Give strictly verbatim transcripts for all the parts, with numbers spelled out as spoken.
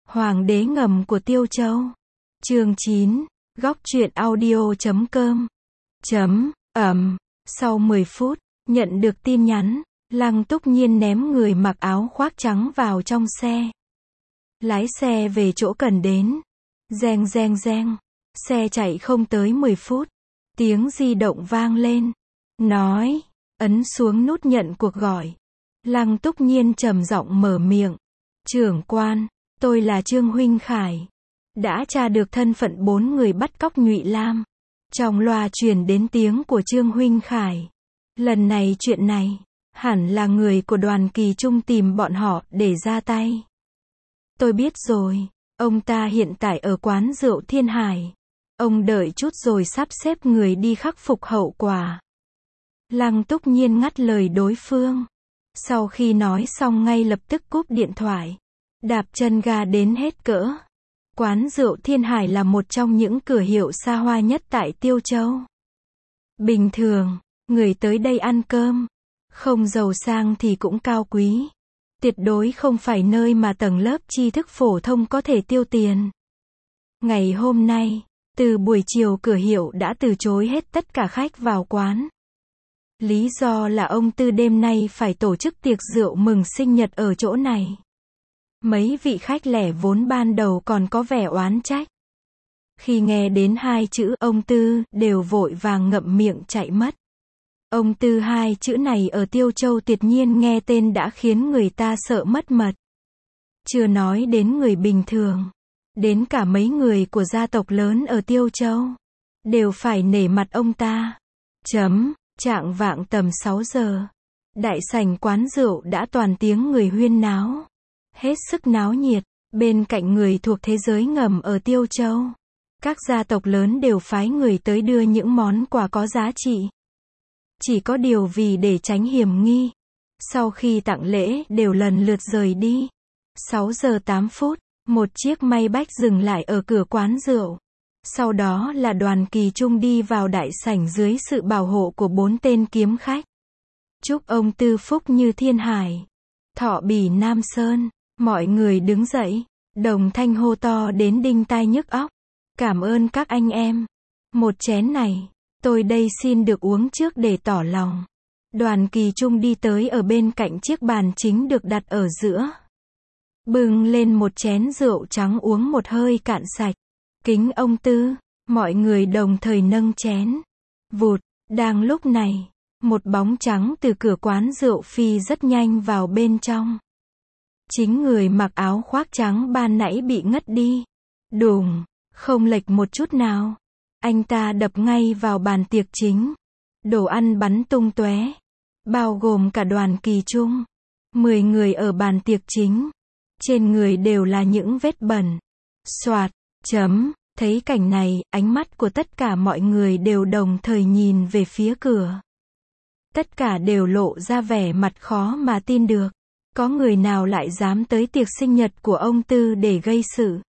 Hoàng đế ngầm của Tiêu Châu. Chương chín. Góc truyện audio chấm com. Chấm, ẩm. Sau mười phút, nhận được tin nhắn, Lăng Túc Nhiên ném người mặc áo khoác trắng vào trong xe. Lái xe về chỗ cần đến. Reng reng reng. Xe chạy không tới mười phút. Tiếng di động vang lên. Nói. Ấn xuống nút nhận cuộc gọi. Lăng Túc Nhiên trầm giọng mở miệng. Trưởng quan, tôi là Trương Huynh Khải. Đã tra được thân phận bốn người bắt cóc Nhụy Lam. Trong loa truyền đến tiếng của Trương Huynh Khải. Lần này chuyện này, hẳn là người của Đoàn Kỳ Trung tìm bọn họ để ra tay. Tôi biết rồi, ông ta hiện tại ở quán rượu Thiên Hải. Ông đợi chút rồi sắp xếp người đi khắc phục hậu quả. Lăng Túc Nhiên ngắt lời đối phương. Sau khi nói xong ngay lập tức cúp điện thoại. Đạp chân ga đến hết cỡ. Quán rượu Thiên Hải là một trong những cửa hiệu xa hoa nhất tại Tiêu Châu. Bình thường, người tới đây ăn cơm, không giàu sang thì cũng cao quý. Tuyệt đối không phải nơi mà tầng lớp tri thức phổ thông có thể tiêu tiền. Ngày hôm nay, từ buổi chiều cửa hiệu đã từ chối hết tất cả khách vào quán. Lý do là ông Tư đêm nay phải tổ chức tiệc rượu mừng sinh nhật ở chỗ này. Mấy vị khách lẻ vốn ban đầu còn có vẻ oán trách. Khi nghe đến hai chữ ông Tư, đều vội vàng ngậm miệng chạy mất. Ông Tư hai chữ này ở Tiêu Châu tuyệt nhiên nghe tên đã khiến người ta sợ mất mật. Chưa nói đến người bình thường. Đến cả mấy người của gia tộc lớn ở Tiêu Châu. Đều phải nể mặt ông ta. Chấm, chạng vạng tầm sáu giờ. Đại sảnh quán rượu đã toàn tiếng người huyên náo. Hết sức náo nhiệt, bên cạnh người thuộc thế giới ngầm ở Tiêu Châu. Các gia tộc lớn đều phái người tới đưa những món quà có giá trị. Chỉ có điều vì để tránh hiểm nghi. Sau khi tặng lễ đều lần lượt rời đi. sáu giờ tám phút, một chiếc Maybach dừng lại ở cửa quán rượu. Sau đó là Đoàn Kỳ Trung đi vào đại sảnh dưới sự bảo hộ của bốn tên kiếm khách. Chúc ông Tư phúc như thiên hải. Thọ bỉ Nam Sơn. Mọi người đứng dậy, đồng thanh hô to đến đinh tai nhức óc. Cảm ơn các anh em. Một chén này, tôi đây xin được uống trước để tỏ lòng. Đoàn Kỳ Trung đi tới ở bên cạnh chiếc bàn chính được đặt ở giữa. Bưng lên một chén rượu trắng uống một hơi cạn sạch. Kính ông Tư, mọi người đồng thời nâng chén. Vụt, đang lúc này, một bóng trắng từ cửa quán rượu phi rất nhanh vào bên trong. Chính người mặc áo khoác trắng ban nãy bị ngất đi. Đùng, không lệch một chút nào. Anh ta đập ngay vào bàn tiệc chính. Đồ ăn bắn tung tóe. Bao gồm cả Đoàn Kỳ Trung. Mười người ở bàn tiệc chính. Trên người đều là những vết bẩn. Soạt, chấm, thấy cảnh này, ánh mắt của tất cả mọi người đều đồng thời nhìn về phía cửa. Tất cả đều lộ ra vẻ mặt khó mà tin được. Có người nào lại dám tới tiệc sinh nhật của ông Tư để gây sự?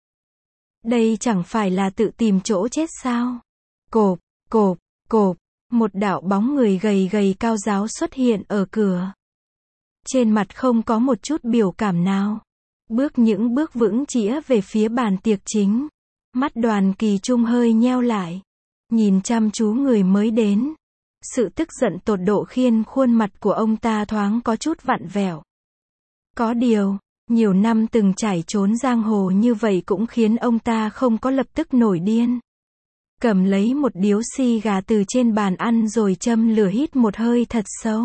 Đây chẳng phải là tự tìm chỗ chết sao? Cộp, cộp, cộp, một đạo bóng người gầy gầy cao ráo xuất hiện ở cửa. Trên mặt không có một chút biểu cảm nào. Bước những bước vững chĩa về phía bàn tiệc chính. Mắt Đoàn Kỳ Trung hơi nheo lại. Nhìn chăm chú người mới đến. Sự tức giận tột độ khiến khuôn mặt của ông ta thoáng có chút vặn vẹo. Có điều, nhiều năm từng trải trốn giang hồ như vậy cũng khiến ông ta không có lập tức nổi điên. Cầm lấy một điếu xì gà từ trên bàn ăn rồi châm lửa hít một hơi thật sâu.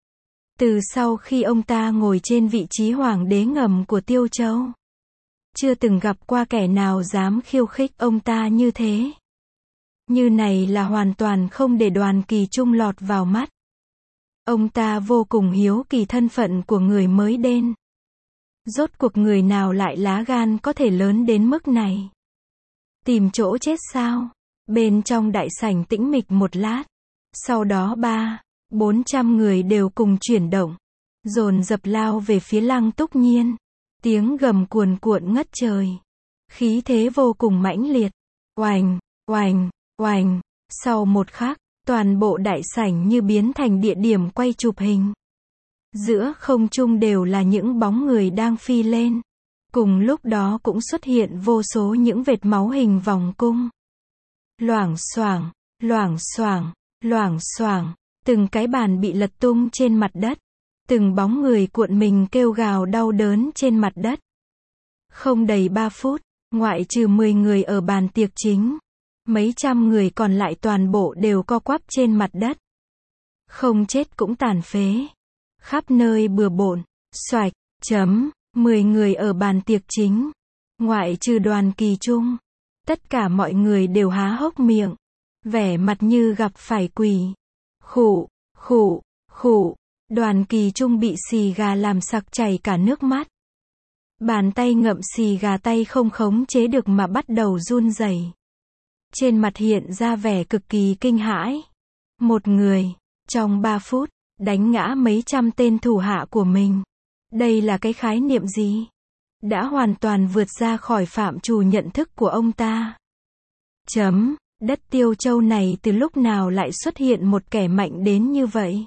Từ sau khi ông ta ngồi trên vị trí hoàng đế ngầm của Tiêu Châu, chưa từng gặp qua kẻ nào dám khiêu khích ông ta như thế. Như này là hoàn toàn không để Đoàn Kỳ Trung lọt vào mắt. Ông ta vô cùng hiếu kỳ thân phận của người mới đến. Rốt cuộc người nào lại lá gan có thể lớn đến mức này? Tìm chỗ chết sao? Bên trong đại sảnh tĩnh mịch một lát. Sau đó ba, bốn trăm người đều cùng chuyển động. Dồn dập lao về phía Lăng Túc Nhiên. Tiếng gầm cuồn cuộn ngất trời. Khí thế vô cùng mãnh liệt. Oành, oành, oành. Sau một khắc, toàn bộ đại sảnh như biến thành địa điểm quay chụp hình. Giữa không trung đều là những bóng người đang phi lên. Cùng lúc đó cũng xuất hiện vô số những vệt máu hình vòng cung. Loảng xoảng, loảng xoảng, loảng xoảng, từng cái bàn bị lật tung trên mặt đất. Từng bóng người cuộn mình kêu gào đau đớn trên mặt đất. Không đầy ba phút, ngoại trừ mười người ở bàn tiệc chính, mấy trăm người còn lại toàn bộ đều co quắp trên mặt đất. Không chết cũng tàn phế. Khắp nơi bừa bộn, xoạch, chấm, mười người ở bàn tiệc chính, ngoại trừ Đoàn Kỳ Trung. Tất cả mọi người đều há hốc miệng, vẻ mặt như gặp phải quỷ. Khụ, khụ, khụ, Đoàn Kỳ Trung bị xì gà làm sặc chảy cả nước mắt. Bàn tay ngậm xì gà tay không khống chế được mà bắt đầu run rẩy. Trên mặt hiện ra vẻ cực kỳ kinh hãi. Một người, trong ba phút, đánh ngã mấy trăm tên thủ hạ của mình. Đây là cái khái niệm gì? Đã hoàn toàn vượt ra khỏi phạm trù nhận thức của ông ta. Chấm, đất Tiêu Châu này từ lúc nào lại xuất hiện một kẻ mạnh đến như vậy?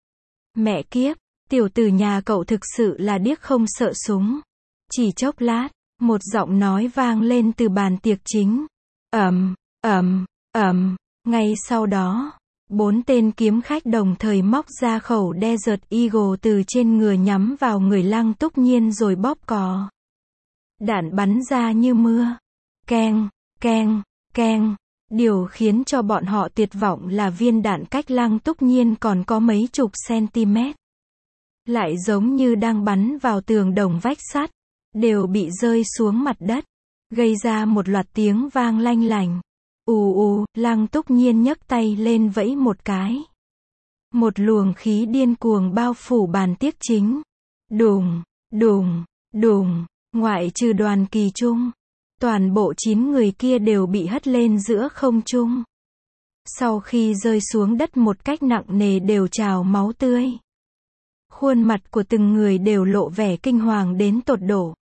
Mẹ kiếp, tiểu tử nhà cậu thực sự là điếc không sợ súng. Chỉ chốc lát, một giọng nói vang lên từ bàn tiệc chính. Ầm, ầm, ầm, ngay sau đó, bốn tên kiếm khách đồng thời móc ra khẩu Desert Eagle từ trên ngựa nhắm vào người Lăng Túc Nhiên rồi bóp cò. Đạn bắn ra như mưa. Keng, keng, keng. Điều khiến cho bọn họ tuyệt vọng là viên đạn cách Lăng Túc Nhiên còn có mấy chục cm. Lại giống như đang bắn vào tường đồng vách sắt, đều bị rơi xuống mặt đất, gây ra một loạt tiếng vang lanh lành. Ù ù, Lăng Túc Nhiên nhấc tay lên vẫy một cái. Một luồng khí điên cuồng bao phủ bàn tiệc chính. Đùng, đùng, đùng, ngoại trừ Đoàn Kỳ Trung, toàn bộ chín người kia đều bị hất lên giữa không trung. Sau khi rơi xuống đất một cách nặng nề đều trào máu tươi. Khuôn mặt của từng người đều lộ vẻ kinh hoàng đến tột độ.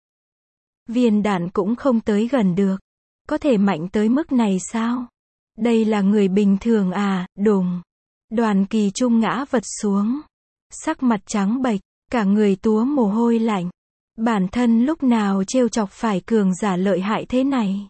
Viên đạn cũng không tới gần được. Có thể mạnh tới mức này sao? Đây là người bình thường à? Đùng. Đoàn Kỳ Trung ngã vật xuống. Sắc mặt trắng bệch, cả người túa mồ hôi lạnh. Bản thân lúc nào trêu chọc phải cường giả lợi hại thế này?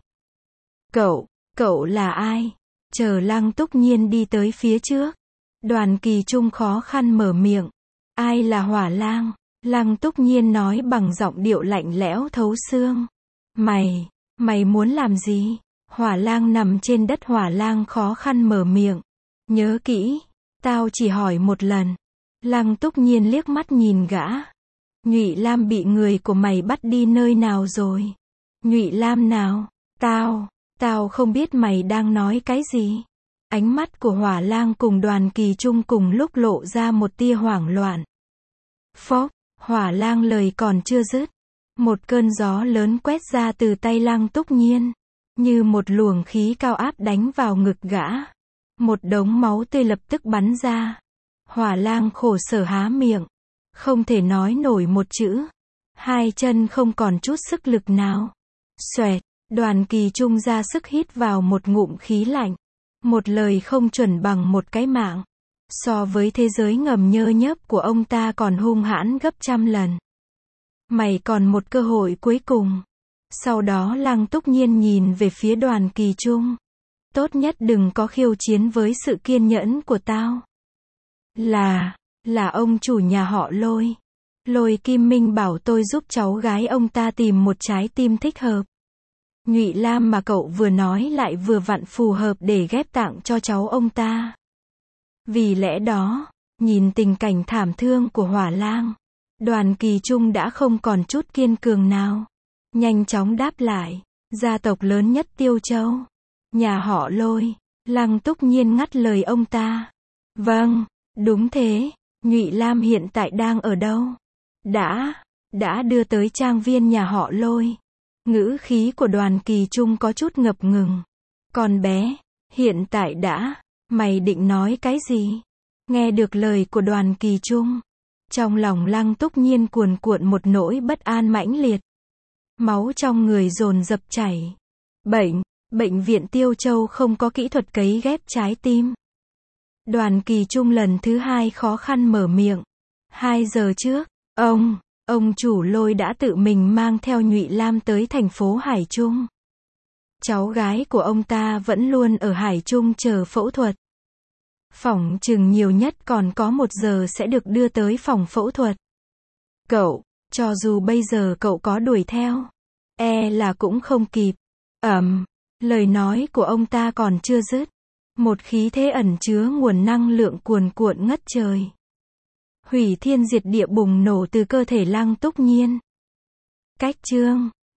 Cậu, cậu là ai? Chờ Lăng Túc Nhiên đi tới phía trước. Đoàn Kỳ Trung khó khăn mở miệng. Ai là Hỏa Lang? Lăng Túc Nhiên nói bằng giọng điệu lạnh lẽo thấu xương. Mày, mày muốn làm gì? Hỏa Lang nằm trên đất. Hỏa Lang khó khăn mở miệng. Nhớ kỹ, tao chỉ hỏi một lần. Lăng Túc Nhiên liếc mắt nhìn gã. Nhụy Lam bị người của mày bắt đi nơi nào rồi? Nhụy Lam nào? Tao, tao không biết mày đang nói cái gì. Ánh mắt của Hỏa Lang cùng Đoàn Kỳ Trung cùng lúc lộ ra một tia hoảng loạn. Phốc, Hỏa Lang lời còn chưa dứt, một cơn gió lớn quét ra từ tay Lăng Túc Nhiên, như một luồng khí cao áp đánh vào ngực gã. Một đống máu tươi lập tức bắn ra. Hỏa Lang khổ sở há miệng, không thể nói nổi một chữ. Hai chân không còn chút sức lực nào. Xoẹt, Đoàn Kỳ Trung ra sức hít vào một ngụm khí lạnh. Một lời không chuẩn bằng một cái mạng. So với thế giới ngầm nhơ nhớp của ông ta còn hung hãn gấp trăm lần. Mày còn một cơ hội cuối cùng. Sau đó Lăng Túc Nhiên nhìn về phía Đoàn Kỳ Trung. Tốt nhất đừng có khiêu chiến với sự kiên nhẫn của tao. Là, là ông chủ nhà họ Lôi. Lôi Kim Minh bảo tôi giúp cháu gái ông ta tìm một trái tim thích hợp. Nhụy Lam mà cậu vừa nói lại vừa vặn phù hợp để ghép tạng cho cháu ông ta. Vì lẽ đó, nhìn tình cảnh thảm thương của Hỏa Lang, Đoàn Kỳ Trung đã không còn chút kiên cường nào. Nhanh chóng đáp lại, gia tộc lớn nhất Tiêu Châu, nhà họ Lôi. Lăng Túc Nhiên ngắt lời ông ta. Vâng, đúng thế, Nhụy Lam hiện tại đang ở đâu? Đã, đã đưa tới trang viên nhà họ Lôi. Ngữ khí của Đoàn Kỳ Trung có chút ngập ngừng. Con bé, hiện tại đã, mày định nói cái gì? Nghe được lời của Đoàn Kỳ Trung, trong lòng Lăng Túc Nhiên cuồn cuộn một nỗi bất an mãnh liệt. Máu trong người dồn dập chảy. Bệnh, bệnh viện Tiêu Châu không có kỹ thuật cấy ghép trái tim. Đoàn Kỳ Trung lần thứ hai khó khăn mở miệng. Hai giờ trước, ông, Ông chủ Lôi đã tự mình mang theo Nhụy Lam tới thành phố Hải Trung. Cháu gái của ông ta vẫn luôn ở Hải Trung chờ phẫu thuật. Phỏng chừng nhiều nhất còn có một giờ sẽ được đưa tới phòng phẫu thuật. Cậu, cho dù bây giờ cậu có đuổi theo, e là cũng không kịp. Ầm, lời nói của ông ta còn chưa dứt. Một khí thế ẩn chứa nguồn năng lượng cuồn cuộn ngất trời. Hủy thiên diệt địa bùng nổ từ cơ thể Lăng Túc Nhiên. Cách chương